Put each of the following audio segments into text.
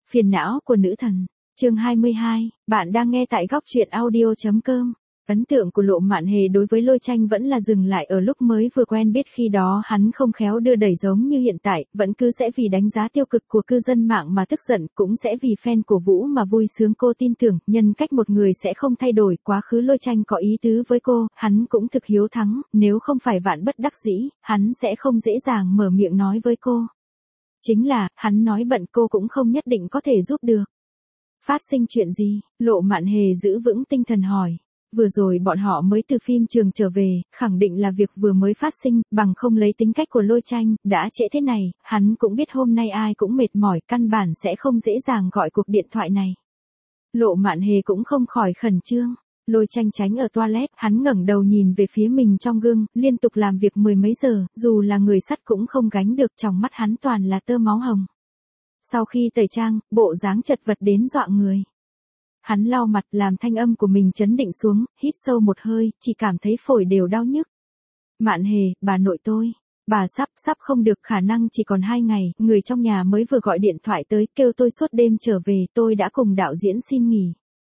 Phiền não của nữ thần. Chương 22, bạn đang nghe tại góc truyện audio.com. Ấn tượng của Lộ Mạn Hề đối với Lôi Tranh vẫn là dừng lại ở lúc mới vừa quen biết, khi đó hắn không khéo đưa đẩy giống như hiện tại, vẫn cứ sẽ vì đánh giá tiêu cực của cư dân mạng mà tức giận, cũng sẽ vì fan của Vũ mà vui sướng. Cô tin tưởng, nhân cách một người sẽ không thay đổi, quá khứ Lôi Tranh có ý tứ với cô, hắn cũng thực hiếu thắng, nếu không phải vạn bất đắc dĩ, hắn sẽ không dễ dàng mở miệng nói với cô. Chính là, hắn nói bận cô cũng không nhất định có thể giúp được. Phát sinh chuyện gì? Lộ Mạn Hề giữ vững tinh thần hỏi. Vừa rồi bọn họ mới từ phim trường trở về, khẳng định là việc vừa mới phát sinh, bằng không lấy tính cách của Lôi Tranh, đã trễ thế này, hắn cũng biết hôm nay ai cũng mệt mỏi, căn bản sẽ không dễ dàng gọi cuộc điện thoại này. Lộ Mạn Hề cũng không khỏi khẩn trương. Lôi Tranh tránh ở toilet, hắn ngẩng đầu nhìn về phía mình trong gương, liên tục làm việc mười mấy giờ, dù là người sắt cũng không gánh được, trong mắt hắn toàn là tơ máu hồng. Sau khi tẩy trang, bộ dáng chật vật đến dọa người. Hắn lau mặt làm thanh âm của mình trấn định xuống, hít sâu một hơi, chỉ cảm thấy phổi đều đau nhức. Mạn Hề, bà nội tôi. Bà sắp không được, khả năng chỉ còn 2 ngày, người trong nhà mới vừa gọi điện thoại tới, kêu tôi suốt đêm trở về, tôi đã cùng đạo diễn xin nghỉ.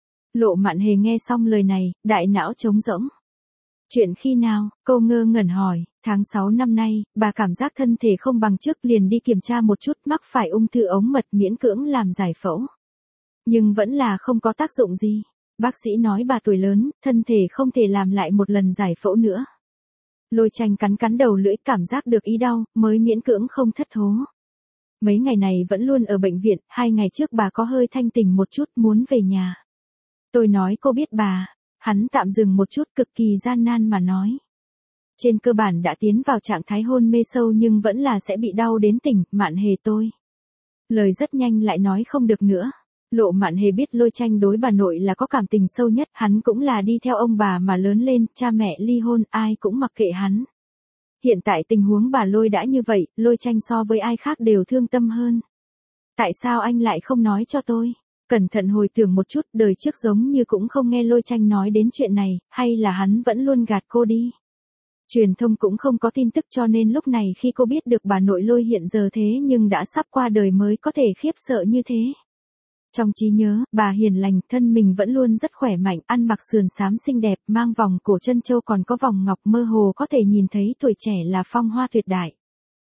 Lộ Mạn Hề nghe xong lời này, đại não trống rỗng. Chuyện khi nào? Cô ngơ ngẩn hỏi. Tháng 6 năm nay, bà cảm giác thân thể không bằng trước, liền đi kiểm tra một chút, mắc phải ung thư ống mật, miễn cưỡng làm giải phẫu. Nhưng vẫn là không có tác dụng gì. Bác sĩ nói bà tuổi lớn, thân thể không thể làm lại một lần giải phẫu nữa. Lôi Tranh cắn đầu lưỡi, cảm giác được ý đau, mới miễn cưỡng không thất thố. Mấy ngày này vẫn luôn ở bệnh viện, 2 ngày trước bà có hơi thanh tỉnh một chút, muốn về nhà. Tôi nói cô biết bà. Hắn tạm dừng một chút, cực kỳ gian nan mà nói. Trên cơ bản đã tiến vào trạng thái hôn mê sâu nhưng vẫn là sẽ bị đau đến tỉnh. Mạn Hề tôi. Lời rất nhanh lại nói không được nữa. Lộ Mạn Hề biết Lôi Tranh đối bà nội là có cảm tình sâu nhất, hắn cũng là đi theo ông bà mà lớn lên, cha mẹ ly hôn, ai cũng mặc kệ hắn. Hiện tại tình huống bà Lôi đã như vậy, Lôi Tranh so với ai khác đều thương tâm hơn. Tại sao anh lại không nói cho tôi? Cẩn thận hồi tưởng một chút, đời trước giống như cũng không nghe Lôi Tranh nói đến chuyện này, hay là hắn vẫn luôn gạt cô đi. Truyền thông cũng không có tin tức, cho nên lúc này khi cô biết được bà nội Lôi hiện giờ thế nhưng đã sắp qua đời mới có thể khiếp sợ như thế. Trong trí nhớ, bà hiền lành, thân mình vẫn luôn rất khỏe mạnh, ăn mặc sườn xám xinh đẹp, mang vòng cổ chân châu còn có vòng ngọc, mơ hồ có thể nhìn thấy tuổi trẻ là phong hoa tuyệt đại.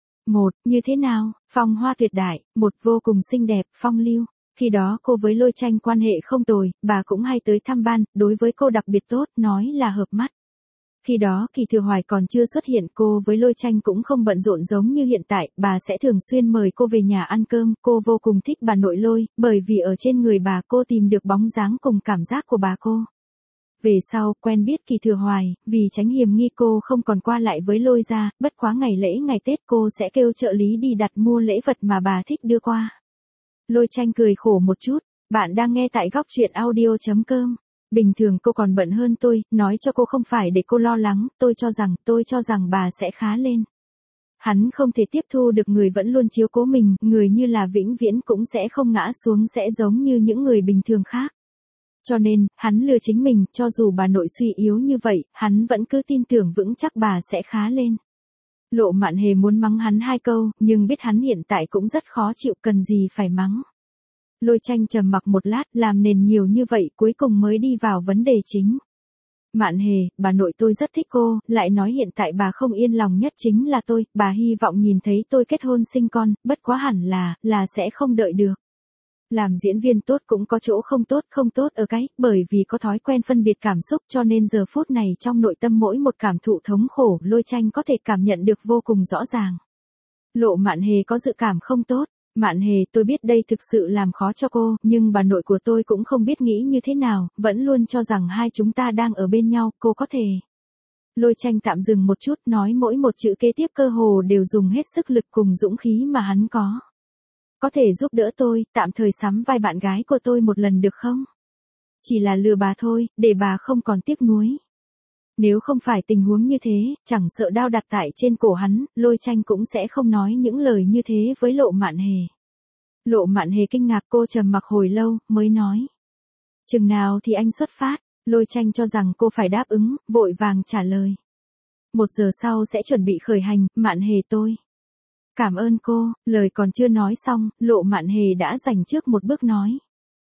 Như thế nào? Phong hoa tuyệt đại, vô cùng xinh đẹp, phong lưu. Khi đó cô với Lôi Tranh quan hệ không tồi, bà cũng hay tới thăm ban, đối với cô đặc biệt tốt, nói là hợp mắt. Khi đó Kỳ Thừa Hoài còn chưa xuất hiện, cô với Lôi Tranh cũng không bận rộn giống như hiện tại, bà sẽ thường xuyên mời cô về nhà ăn cơm, cô vô cùng thích bà nội Lôi, bởi vì ở trên người bà cô tìm được bóng dáng cùng cảm giác của bà cô. Về sau, quen biết Kỳ Thừa Hoài, vì tránh hiềm nghi cô không còn qua lại với Lôi gia, bất quá ngày lễ ngày Tết cô sẽ kêu trợ lý đi đặt mua lễ vật mà bà thích đưa qua. Lôi Tranh cười khổ một chút, bạn đang nghe tại góc truyện audio.com. Bình thường cô còn bận hơn tôi, nói cho cô không phải để cô lo lắng, tôi cho rằng bà sẽ khá lên. Hắn không thể tiếp thu được người vẫn luôn chiếu cố mình, người như là vĩnh viễn cũng sẽ không ngã xuống, sẽ giống như những người bình thường khác. Cho nên, hắn lừa chính mình, cho dù bà nội suy yếu như vậy, hắn vẫn cứ tin tưởng vững chắc bà sẽ khá lên. Lộ Mạn Hề muốn mắng hắn 2 câu, nhưng biết hắn hiện tại cũng rất khó chịu, cần gì phải mắng. Lôi Tranh trầm mặc một lát, làm nền nhiều như vậy, cuối cùng mới đi vào vấn đề chính. Mạn Hề, bà nội tôi rất thích cô, lại nói hiện tại bà không yên lòng nhất chính là tôi, bà hy vọng nhìn thấy tôi kết hôn sinh con, bất quá hẳn là sẽ không đợi được. Làm diễn viên tốt cũng có chỗ không tốt ở cái, bởi vì có thói quen phân biệt cảm xúc cho nên giờ phút này trong nội tâm mỗi một cảm thụ thống khổ, Lôi Tranh có thể cảm nhận được vô cùng rõ ràng. Lộ Mạn Hề có dự cảm không tốt. Mạn Hề, tôi biết đây thực sự làm khó cho cô, nhưng bà nội của tôi cũng không biết nghĩ như thế nào, vẫn luôn cho rằng hai chúng ta đang ở bên nhau, cô có thể. Lôi Tranh tạm dừng một chút, nói mỗi một chữ kế tiếp cơ hồ đều dùng hết sức lực cùng dũng khí mà hắn có. Có thể giúp đỡ tôi, tạm thời sắm vai bạn gái của tôi một lần được không? Chỉ là lừa bà thôi, để bà không còn tiếc nuối. Nếu không phải tình huống như thế, chẳng sợ đao đặt tại trên cổ hắn, Lôi Tranh cũng sẽ không nói những lời như thế với Lộ Mạn Hề. Lộ Mạn Hề kinh ngạc, cô trầm mặc hồi lâu, mới nói. Chừng nào thì anh xuất phát? Lôi Tranh cho rằng cô phải đáp ứng, vội vàng trả lời. 1 giờ sau sẽ chuẩn bị khởi hành, Mạn Hề tôi. Cảm ơn cô, lời còn chưa nói xong, Lộ Mạn Hề đã giành trước một bước nói.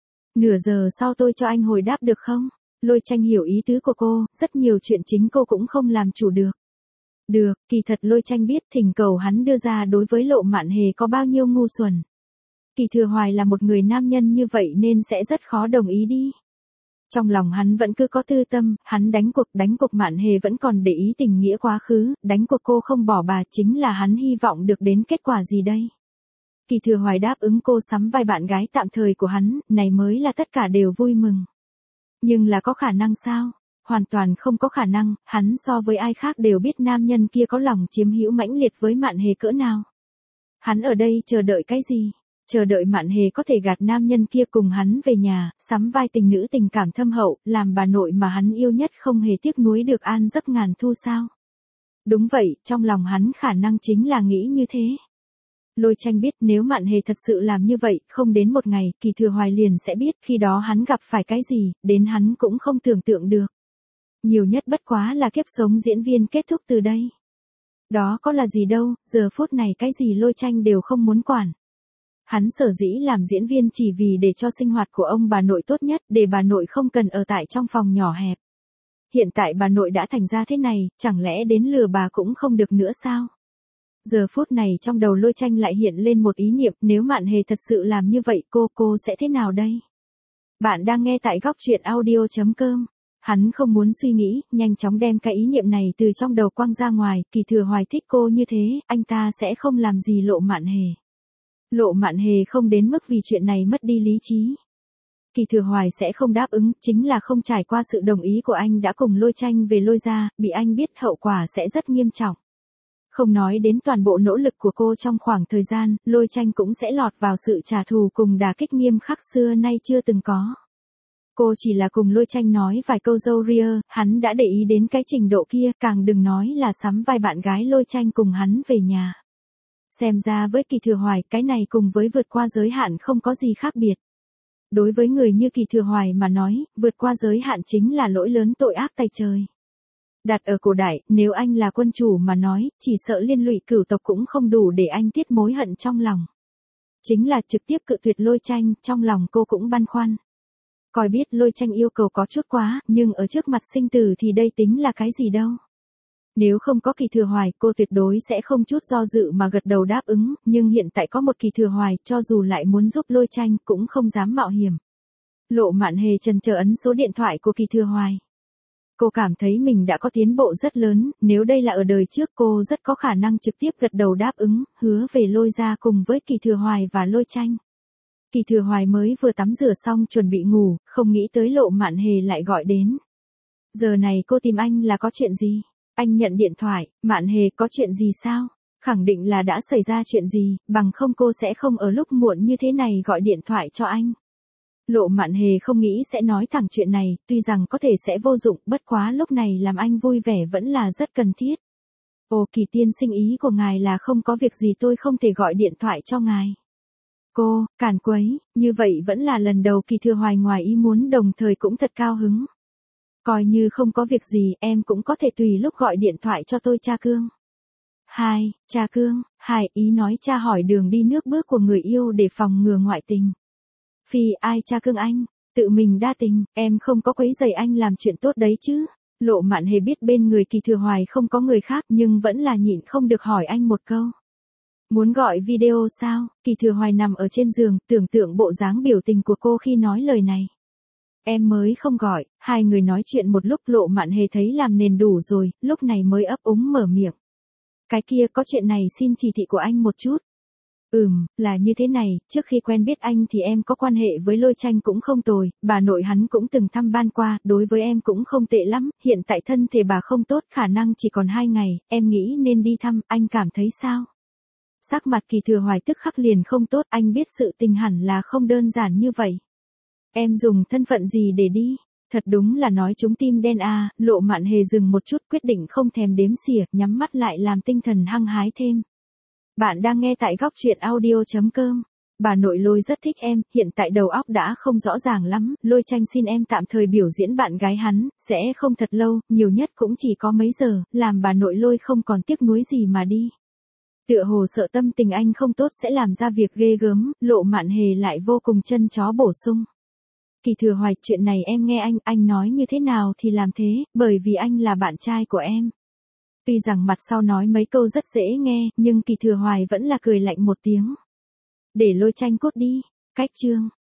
Nửa giờ sau tôi cho anh hồi đáp được không? Lôi Tranh hiểu ý tứ của cô, rất nhiều chuyện chính cô cũng không làm chủ được. Được, kỳ thật Lôi Tranh biết thỉnh cầu hắn đưa ra đối với Lộ Mạn Hề có bao nhiêu ngu xuẩn. Kỳ Thừa Hoài là một người nam nhân như vậy nên sẽ rất khó đồng ý đi. Trong lòng hắn vẫn cứ có tư tâm, hắn đánh cuộc Mạn Hề vẫn còn để ý tình nghĩa quá khứ, đánh cuộc cô không bỏ bà chính là hắn hy vọng được đến kết quả gì đây. Kỳ Thừa Hoài đáp ứng cô sắm vai bạn gái tạm thời của hắn, này mới là tất cả đều vui mừng. Nhưng là có khả năng sao? Hoàn toàn không có khả năng, hắn so với ai khác đều biết nam nhân kia có lòng chiếm hữu mãnh liệt với Mạn Hề cỡ nào. Hắn ở đây chờ đợi cái gì? Chờ đợi Mạn Hề có thể gạt nam nhân kia cùng hắn về nhà, sắm vai tình nữ tình cảm thâm hậu, làm bà nội mà hắn yêu nhất không hề tiếc nuối được an giấc ngàn thu sao? Đúng vậy, trong lòng hắn khả năng chính là nghĩ như thế. Lôi Tranh biết nếu Mạn Hề thật sự làm như vậy, không đến một ngày, Kỳ Thừa Hoài liền sẽ biết khi đó hắn gặp phải cái gì, đến hắn cũng không tưởng tượng được. Nhiều nhất bất quá là kiếp sống diễn viên kết thúc từ đây. Đó có là gì đâu, giờ phút này cái gì Lôi Tranh đều không muốn quản. Hắn sở dĩ làm diễn viên chỉ vì để cho sinh hoạt của ông bà nội tốt nhất, để bà nội không cần ở tại trong phòng nhỏ hẹp. Hiện tại bà nội đã thành ra thế này, chẳng lẽ đến lừa bà cũng không được nữa sao? Giờ phút này trong đầu Lôi Tranh lại hiện lên một ý niệm, nếu Mạn Hề thật sự làm như vậy cô sẽ thế nào đây? Bạn đang nghe tại góc truyện audio.com. Hắn không muốn suy nghĩ, nhanh chóng đem cái ý niệm này từ trong đầu quăng ra ngoài, Kỳ Thừa Hoài thích cô như thế, anh ta sẽ không làm gì Lộ Mạn Hề. Lộ Mạn Hề không đến mức vì chuyện này mất đi lý trí. Kỳ Thừa Hoài sẽ không đáp ứng, chính là không trải qua sự đồng ý của anh đã cùng Lôi Tranh về Lôi gia, bị anh biết hậu quả sẽ rất nghiêm trọng. Không nói đến toàn bộ nỗ lực của cô trong khoảng thời gian, Lôi Tranh cũng sẽ lọt vào sự trả thù cùng đả kích nghiêm khắc xưa nay chưa từng có. Cô chỉ là cùng Lôi Tranh nói vài câu dâu ria, hắn đã để ý đến cái trình độ kia, càng đừng nói là sắm vai bạn gái Lôi Tranh cùng hắn về nhà. Xem ra với Kỳ Thừa Hoài, cái này cùng với vượt qua giới hạn không có gì khác biệt. Đối với người như Kỳ Thừa Hoài mà nói, vượt qua giới hạn chính là lỗi lớn tội ác tày trời. Đặt ở cổ đại, nếu anh là quân chủ mà nói, chỉ sợ liên lụy cửu tộc cũng không đủ để anh tiết mối hận trong lòng. Chính là trực tiếp cự tuyệt Lôi Tranh, trong lòng cô cũng băn khoăn. Coi biết Lôi Tranh yêu cầu có chút quá, nhưng ở trước mặt sinh tử thì đây tính là cái gì đâu. Nếu không có Kỳ Thừa Hoài, cô tuyệt đối sẽ không chút do dự mà gật đầu đáp ứng, nhưng hiện tại có một Kỳ Thừa Hoài, cho dù lại muốn giúp Lôi Tranh cũng không dám mạo hiểm. Lộ Mạn Hề chần chờ ấn số điện thoại của Kỳ Thừa Hoài. Cô cảm thấy mình đã có tiến bộ rất lớn, nếu đây là ở đời trước cô rất có khả năng trực tiếp gật đầu đáp ứng, hứa về Lôi gia cùng với Kỳ Thừa Hoài và Lôi Tranh. Kỳ Thừa Hoài mới vừa tắm rửa xong chuẩn bị ngủ, không nghĩ tới Lộ Mạn Hề lại gọi đến. Giờ này cô tìm anh là có chuyện gì? Anh nhận điện thoại, Mạn Hề có chuyện gì sao? Khẳng định là đã xảy ra chuyện gì, bằng không cô sẽ không ở lúc muộn như thế này gọi điện thoại cho anh. Lộ Mạn Hề không nghĩ sẽ nói thẳng chuyện này, tuy rằng có thể sẽ vô dụng, bất quá lúc này làm anh vui vẻ vẫn là rất cần thiết. Ồ, Kỳ tiên sinh, ý của ngài là không có việc gì tôi không thể gọi điện thoại cho ngài. Cô, càn quấy, như vậy vẫn là lần đầu Kỳ Thừa Hoài ngoài ý muốn đồng thời cũng thật cao hứng. Coi như không có việc gì, em cũng có thể tùy lúc gọi điện thoại cho tôi cha Cương. Cha Cương, ý nói cha hỏi đường đi nước bước của người yêu để phòng ngừa ngoại tình. Phi ai cha Cương anh, tự mình đa tình, em không có quấy rầy anh làm chuyện tốt đấy chứ. Lộ Mạn Hề biết bên người Kỳ Thừa Hoài không có người khác nhưng vẫn là nhịn không được hỏi anh một câu. Muốn gọi video sao? Kỳ Thừa Hoài nằm ở trên giường, tưởng tượng bộ dáng biểu tình của cô khi nói lời này. Em mới không gọi, hai người nói chuyện một lúc Lộ Mạn Hề thấy làm nền đủ rồi, lúc này mới ấp úng mở miệng. Cái kia có chuyện này xin chỉ thị của anh một chút. Là như thế này, trước khi quen biết anh thì em có quan hệ với Lôi Tranh cũng không tồi, bà nội hắn cũng từng thăm ban qua, đối với em cũng không tệ lắm, hiện tại thân thể bà không tốt, khả năng chỉ còn 2 ngày, em nghĩ nên đi thăm, anh cảm thấy sao? Sắc mặt Kỳ Thừa Hoài tức khắc liền không tốt, anh biết sự tình hẳn là không đơn giản như vậy. Em dùng thân phận gì để đi? Thật đúng là nói trúng tim đen à, Lộ Mạn Hề dừng một chút quyết định không thèm đếm xỉa, nhắm mắt lại làm tinh thần hăng hái thêm. Bạn đang nghe tại góc truyện audio.com. Bà nội Lôi rất thích em, hiện tại đầu óc đã không rõ ràng lắm, Lôi Tranh xin em tạm thời biểu diễn bạn gái hắn, sẽ không thật lâu, nhiều nhất cũng chỉ có mấy giờ, làm bà nội Lôi không còn tiếc nuối gì mà đi. Tựa hồ sợ tâm tình anh không tốt sẽ làm ra việc ghê gớm, Lộ Mạn Hề lại vô cùng chân chó bổ sung. Kỳ Thừa Hoài, chuyện này em nghe anh nói như thế nào thì làm thế, bởi vì anh là bạn trai của em. Tuy rằng mặt sau nói mấy câu rất dễ nghe, nhưng Kỳ Thừa Hoài vẫn là cười lạnh một tiếng. Để Lôi Tranh cút đi, cách chương.